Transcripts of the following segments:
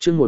chương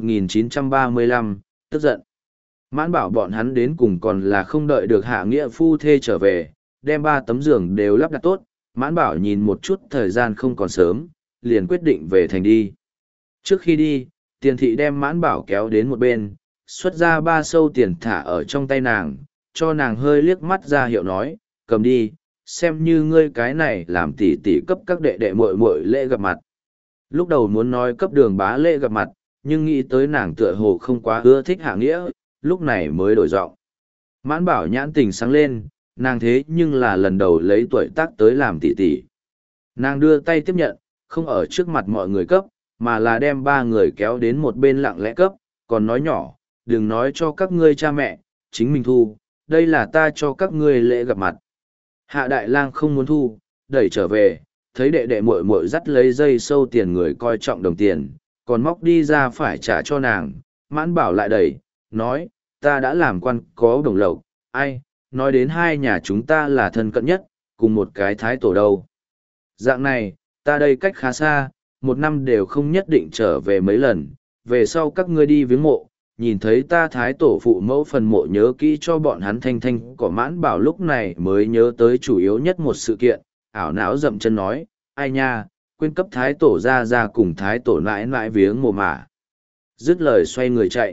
1935, tức giận. Mãn bảo bọn hắn đến cùng còn là không đợi được hạ nghĩa phu thê trở về, đem 3 tấm giường đều lắp đặt tốt. Mãn bảo nhìn một chút thời gian không còn sớm, liền quyết định về thành đi. Trước khi đi, tiền thị đem mãn bảo kéo đến một bên, xuất ra 3 sâu tiền thả ở trong tay nàng, cho nàng hơi liếc mắt ra hiệu nói, cầm đi, xem như ngươi cái này làm tỷ tỷ cấp các đệ đệ muội muội lễ gặp mặt. Lúc đầu muốn nói cấp Đường Bá lễ gặp mặt, nhưng nghĩ tới nàng tựa hồ không quá ưa thích Hạ Nghĩa, lúc này mới đổi giọng. Mãn bảo nhãn tình sáng lên, nàng thế nhưng là lần đầu lấy tuổi tác tới làm tỷ tỷ. Nàng đưa tay tiếp nhận, không ở trước mặt mọi người cấp, mà là đem 3 người kéo đến một bên lặng lẽ cấp, còn nói nhỏ, đừng nói cho các ngươi cha mẹ, chính mình thu, đây là ta cho các ngươi lễ gặp mặt. Hạ Đại Lang không muốn thu, đẩy trở về, thấy đệ đệ muội muội dắt lấy dây sâu tiền người coi trọng đồng tiền, còn móc đi ra phải trả cho nàng, Mãn bảo lại đẩy, nói, ta đã làm quan có đồng lộc, ai, nói đến 2 nhà chúng ta là thân cận nhất, cùng một cái thái tổ đâu. Dạng này, ta đây cách khá xa, 1 năm đều không nhất định trở về mấy lần, về sau các ngươi đi viếng mộ, nhìn thấy ta thái tổ phụ mẫu phần mộ nhớ kỹ cho bọn hắn thanh thanh cỏ. Mãn bảo lúc này mới nhớ tới chủ yếu nhất một sự kiện, ảo não dậm chân nói, ai nha, quên cấp thái tổ ra cùng thái tổ nãi nãi viếng mộ mà. Dứt lời xoay người chạy.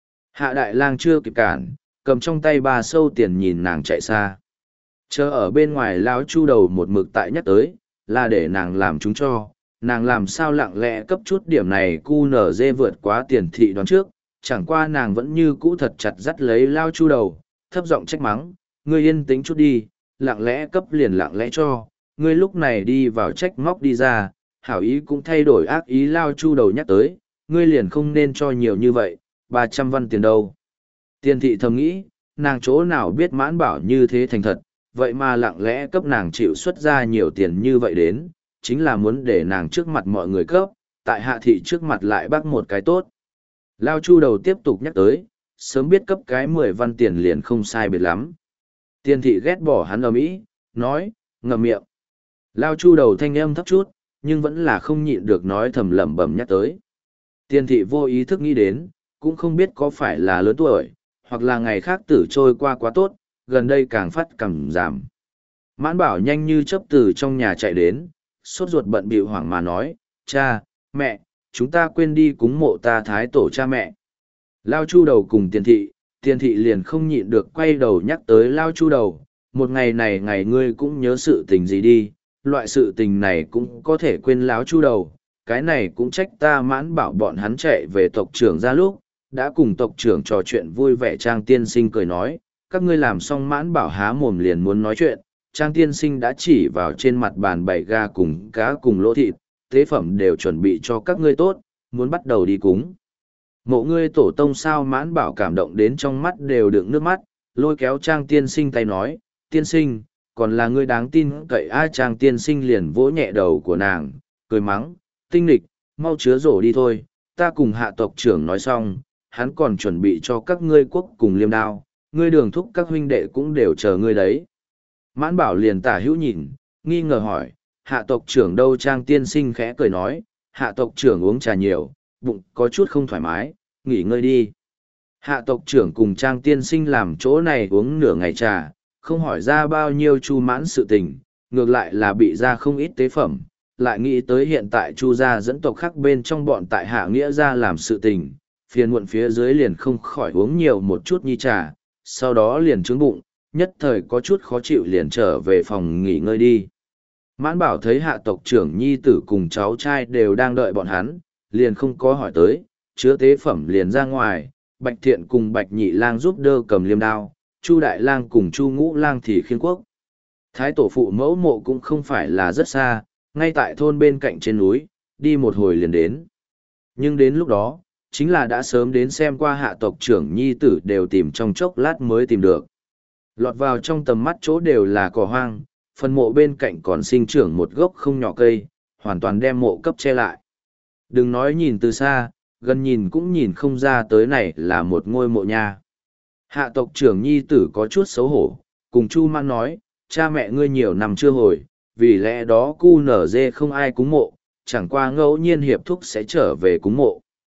Hạ Đại Lang chưa kịp cản, cầm trong tay 3 sâu tiền nhìn nàng chạy xa. Chờ ở bên ngoài lão Chu đầu một mực tại nhắc tới, là để nàng làm chúng cho, nàng làm sao lặng lẽ cấp chút điểm này cu nở dê vượt quá tiền thị đoán trước, chẳng qua nàng vẫn như cũ thật chặt dắt lấy lao Chu đầu, thấp giọng trách mắng, ngươi yên tĩnh chút đi, lặng lẽ cấp liền lặng lẽ cho, ngươi lúc này đi vào trách móc đi ra, hảo ý cũng thay đổi ác ý. Lao Chu đầu nhắc tới, ngươi liền không nên cho nhiều như vậy, 300 văn tiền đâu. Tiền thị thầm nghĩ, nàng chỗ nào biết Mãn bảo như thế thành thật, vậy mà lặng lẽ cấp nàng chịu xuất ra nhiều tiền như vậy đến, chính là muốn để nàng trước mặt mọi người cấp, tại Hạ thị trước mặt lại bác một cái tốt. Lao Chu đầu tiếp tục nhắc tới, sớm biết cấp cái 10 văn tiền liền không sai biệt lắm. Tiền thị ghét bỏ hắn ầm ĩ, nói, ngậm miệng. Lao Chu đầu thanh âm thấp chút, nhưng vẫn là không nhịn được nói thầm lẩm bẩm nhắc tới. Tiền thị vô ý thức nghĩ đến, cũng không biết có phải là lớn tuổi, hoặc là ngày khác tử trôi qua quá tốt, gần đây càng phát càng giảm. Mãn bảo nhanh như chớp từ trong nhà chạy đến, sốt ruột bận bịu hoảng mà nói, cha, mẹ, chúng ta quên đi cúng mộ ta thái tổ cha mẹ. Lao Chu đầu cùng tiền thị liền không nhịn được quay đầu nhắc tới Lao Chu đầu, một ngày này ngày ngươi cũng nhớ sự tình gì đi, loại sự tình này cũng có thể quên Lão Chu đầu, cái này cũng trách ta. Mãn bảo bọn hắn chạy về tộc trưởng ra lúc, đã cùng tộc trưởng trò chuyện vui vẻ. Trang tiên sinh cười nói, các ngươi làm xong. Mãn bảo há mồm liền muốn nói chuyện, Trang tiên sinh đã chỉ vào trên mặt bàn bày ga cùng cá cùng lỗ thịt, tế phẩm đều chuẩn bị cho các ngươi tốt, muốn bắt đầu đi cúng mộ ngươi tổ tông sao. Mãn bảo cảm động đến trong mắt đều đựng nước mắt, lôi kéo Trang tiên sinh tay nói, tiên sinh, còn là ngươi đáng tin cậy a. Trang tiên sinh liền vỗ nhẹ đầu của nàng, cười mắng, tinh lịch, mau chứa rổ đi thôi, ta cùng Hạ tộc trưởng nói xong, hắn còn chuẩn bị cho các ngươi quốc cùng liêm đao, ngươi Đường thúc các huynh đệ cũng đều chờ ngươi đấy. Mãn bảo liền tả hữu nhìn, nghi ngờ hỏi, Hạ tộc trưởng đâu? Trang tiên sinh khẽ cười nói, Hạ tộc trưởng uống trà nhiều, bụng có chút không thoải mái, nghỉ ngơi đi. Hạ tộc trưởng cùng Trang tiên sinh làm chỗ này uống nửa ngày trà, không hỏi ra bao nhiêu Chu Mãn sự tình, ngược lại là bị ra không ít tế phẩm, lại nghĩ tới hiện tại Chu gia dẫn tộc khác bên trong bọn tại Hạ Nghĩa gia làm sự tình, phiền muộn phía dưới liền không khỏi uống nhiều một chút nhi trà, sau đó liền trướng bụng, nhất thời có chút khó chịu liền trở về phòng nghỉ ngơi đi. Mãn bảo thấy Hạ tộc trưởng nhi tử cùng cháu trai đều đang đợi bọn hắn, liền không có hỏi tới, chứa tế phẩm liền ra ngoài, Bạch Thiện cùng Bạch Nhị Lang giúp đỡ cầm liêm đao, Chu Đại Lang cùng Chu Ngũ Lang thì khiêng quốc. Thái tổ phụ mẫu mộ cũng không phải là rất xa, ngay tại thôn bên cạnh trên núi, đi một hồi liền đến. Nhưng đến lúc đó, chính là đã sớm đến xem qua Hạ tộc trưởng nhi tử đều tìm trong chốc lát mới tìm được. Lọt vào trong tầm mắt chỗ đều là cỏ hoang, phần mộ bên cạnh còn sinh trưởng một gốc không nhỏ cây, hoàn toàn đem mộ cấp che lại. Đừng nói nhìn từ xa, gần nhìn cũng nhìn không ra tới này là một ngôi mộ nha. Hạ tộc trưởng nhi tử có chút xấu hổ, cùng Chu Mãn nói, cha mẹ ngươi nhiều năm chưa hồi, vì lẽ đó cu nở dê không ai cúng mộ, chẳng qua ngẫu nhiên hiệp thúc sẽ trở về cúng mộ.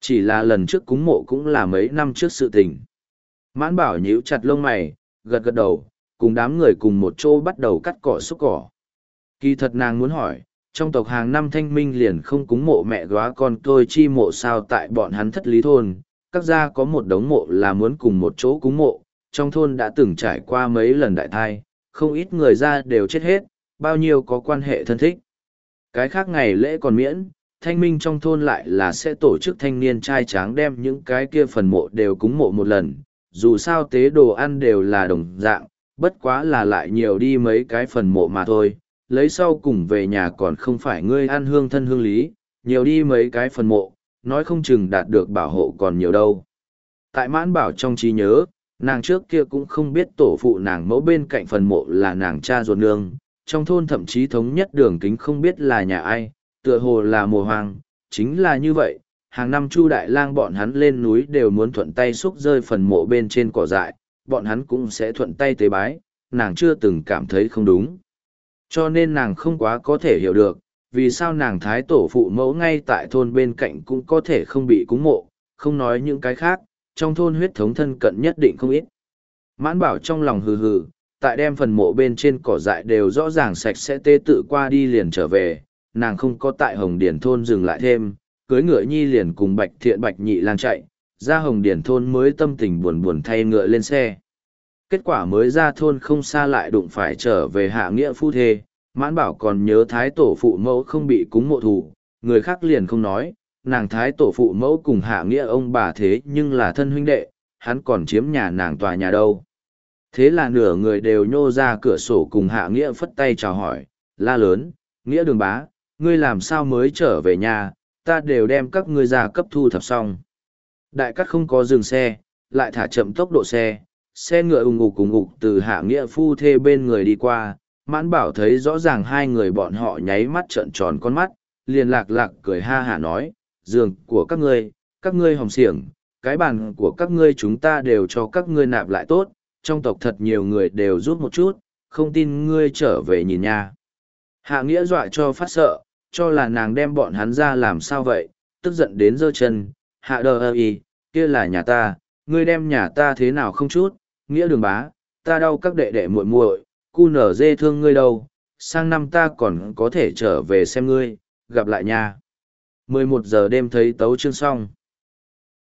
Chỉ là lần trước cúng mộ cũng là mấy năm trước sự tình. Mãn bảo nhíu chặt lông mày, gật gật đầu, cùng đám người cùng một chỗ bắt đầu cắt cỏ xúc cỏ. Kỳ thật nàng muốn hỏi, trong tộc hàng năm thanh minh liền không cúng mộ mẹ góa con tôi chi mộ sao tại bọn hắn thất lý thôn, các gia có một đống mộ là muốn cùng một chỗ cúng mộ, trong thôn đã từng trải qua mấy lần đại thai, không ít người ra đều chết hết, bao nhiêu có quan hệ thân thích. Cái khác ngày lễ còn miễn, thanh minh trong thôn lại là sẽ tổ chức thanh niên trai tráng đem những cái kia phần mộ đều cúng mộ một lần, dù sao tế đồ ăn đều là đồng dạng, bất quá là lại nhiều đi mấy cái phần mộ mà thôi, lấy sau cùng về nhà còn không phải ngươi ăn hương thân hương lý, nhiều đi mấy cái phần mộ, nói không chừng đạt được bảo hộ còn nhiều đâu. Tại mãn bảo trong trí nhớ, nàng trước kia cũng không biết tổ phụ nàng mẫu bên cạnh phần mộ là nàng cha ruột nương, trong thôn thậm chí thống nhất đường kính không biết là nhà ai, tựa hồ là mùa hoang, chính là như vậy, hàng năm Chu Đại Lang bọn hắn lên núi đều muốn thuận tay xúc rơi phần mộ bên trên cỏ dại, bọn hắn cũng sẽ thuận tay tế bái, nàng chưa từng cảm thấy không đúng. Cho nên nàng không quá có thể hiểu được, vì sao nàng thái tổ phụ mẫu ngay tại thôn bên cạnh cũng có thể không bị cúng mộ, không nói những cái khác, trong thôn huyết thống thân cận nhất định không ít. Mãn bảo trong lòng hừ hừ, tại đem phần mộ bên trên cỏ dại đều rõ ràng sạch sẽ tê tự qua đi liền trở về, nàng không có tại Hồng Điển thôn dừng lại thêm, cưới ngựa nhi liền cùng Bạch Thiện Bạch Nhị Lang chạy, ra Hồng Điển thôn mới tâm tình buồn buồn thay ngựa lên xe. Kết quả mới ra thôn không xa lại đụng phải trở về hạ nghĩa phu thê, mãn bảo còn nhớ thái tổ phụ mẫu không bị cúng mộ thủ, người khác liền không nói, nàng thái tổ phụ mẫu cùng hạ nghĩa ông bà thế nhưng là thân huynh đệ, hắn còn chiếm nhà nàng tòa nhà đâu. Thế là nửa người đều nhô ra cửa sổ cùng hạ nghĩa phất tay chào hỏi, la lớn, nghĩa đường bá, ngươi làm sao mới trở về nhà, ta đều đem các ngươi ra cấp thu thập xong. Đại cắt không có dừng xe, lại thả chậm tốc độ xe ngựa ùng ục từ hạ nghĩa phu thê bên người đi qua, mãn bảo thấy rõ ràng hai người bọn họ nháy mắt trợn tròn con mắt, liền lạc lạc cười ha hả nói, giường của các ngươi hồng xiểng, cái bàn của các ngươi chúng ta đều cho các ngươi nạp lại tốt, trong tộc thật nhiều người đều rút một chút, không tin ngươi trở về nhìn nha. Hạ nghĩa dọa cho phát sợ, cho là nàng đem bọn hắn ra làm sao vậy, tức giận đến giơ chân, hạ đờ ơ y, kia là nhà ta, ngươi đem nhà ta thế nào không chút, nghĩa đường bá, ta đau các đệ đệ muội muội, cu nở dê thương ngươi đâu, sang năm ta còn có thể trở về xem ngươi, gặp lại nha. 11 giờ đêm thấy tấu chương xong.